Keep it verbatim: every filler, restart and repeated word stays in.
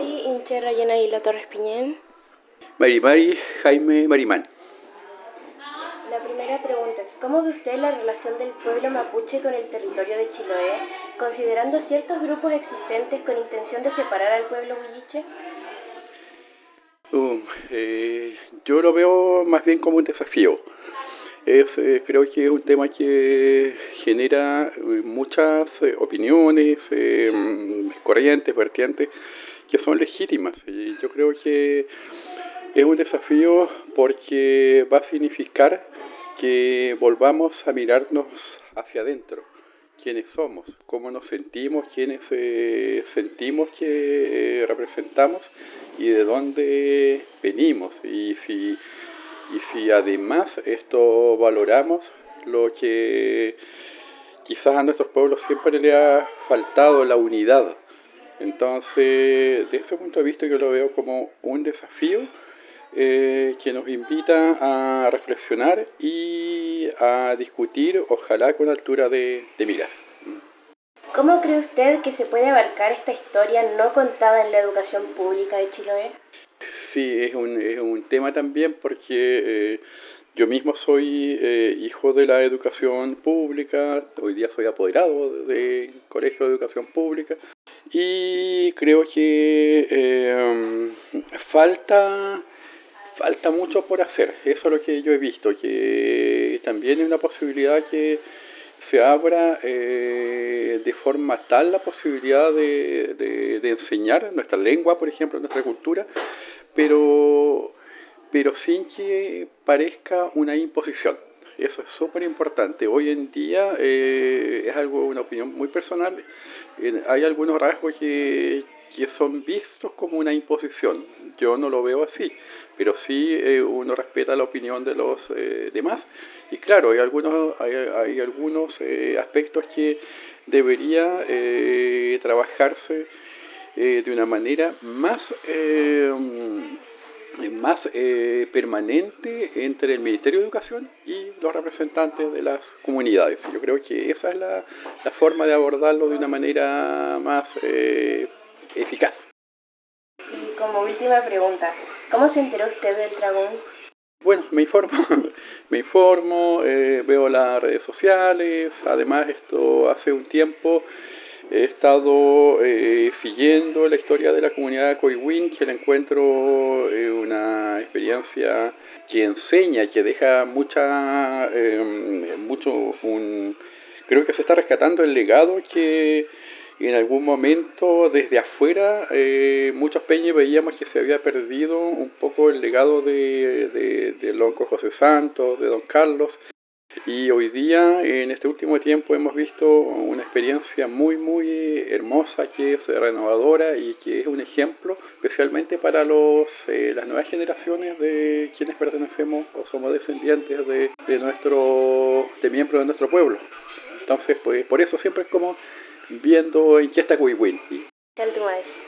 Mari, hincha Rayana y la Torres Piñén. Mari Mari, Jaime Marimán. La primera pregunta es, ¿cómo ve usted la relación del pueblo mapuche con el territorio de Chiloé, considerando ciertos grupos existentes con intención de separar al pueblo huilliche? Um, eh, yo lo veo más bien como un desafío. Es, eh, creo que es un tema que genera eh, muchas eh, opiniones, eh, corrientes, vertientes, que son legítimas. Y yo creo que es un desafío porque va a significar que volvamos a mirarnos hacia adentro, quiénes somos, cómo nos sentimos, quiénes eh, sentimos que eh, representamos y de dónde venimos. Y si, y si además esto valoramos, lo que quizás a nuestros pueblos siempre le ha faltado, la unidad. Entonces, desde ese punto de vista yo lo veo como un desafío eh, que nos invita a reflexionar y a discutir, ojalá con altura de, de miras. ¿Cómo cree usted que se puede abarcar esta historia no contada en la educación pública de Chiloé? Sí, es un, es un tema también porque eh, yo mismo soy eh, hijo de la educación pública, hoy día soy apoderado de colegio de educación pública y creo que eh, falta, falta mucho por hacer. Eso es lo que yo he visto, que también es una posibilidad que se abra eh, de forma tal la posibilidad de, de, de enseñar nuestra lengua, por ejemplo, nuestra cultura, pero, pero sin que parezca una imposición. Eso es súper importante. Hoy en día eh, es algo, una opinión muy personal. Eh, hay algunos rasgos que, que son vistos como una imposición. Yo no lo veo así, pero sí eh, uno respeta la opinión de los eh, demás. Y claro, hay algunos, hay, hay algunos eh, aspectos que debería eh, trabajarse eh, de una manera más, eh, más eh, permanente entre el Ministerio de Educación y los representantes de las comunidades. Yo creo que esa es la, la forma de abordarlo de una manera más eh, eficaz. Y como última pregunta, ¿cómo se enteró usted del dragón? Bueno, me informo, me informo, eh, veo las redes sociales, además esto hace un tiempo he estado eh, siguiendo la historia de la comunidad de Coihuín, que la encuentro eh, una experiencia que enseña, que deja mucha, eh, mucho, un, creo que se está rescatando el legado que en algún momento desde afuera eh, muchos peñas veíamos que se había perdido un poco el legado de, de, de Lonco José Santos, de Don Carlos. Y hoy día, en este último tiempo, hemos visto una experiencia muy, muy hermosa, que es renovadora y que es un ejemplo, especialmente para los, eh, las nuevas generaciones de quienes pertenecemos o somos descendientes de, de, nuestro, de miembros de nuestro pueblo. Entonces, pues por eso siempre es como viendo en qué está Coihuín.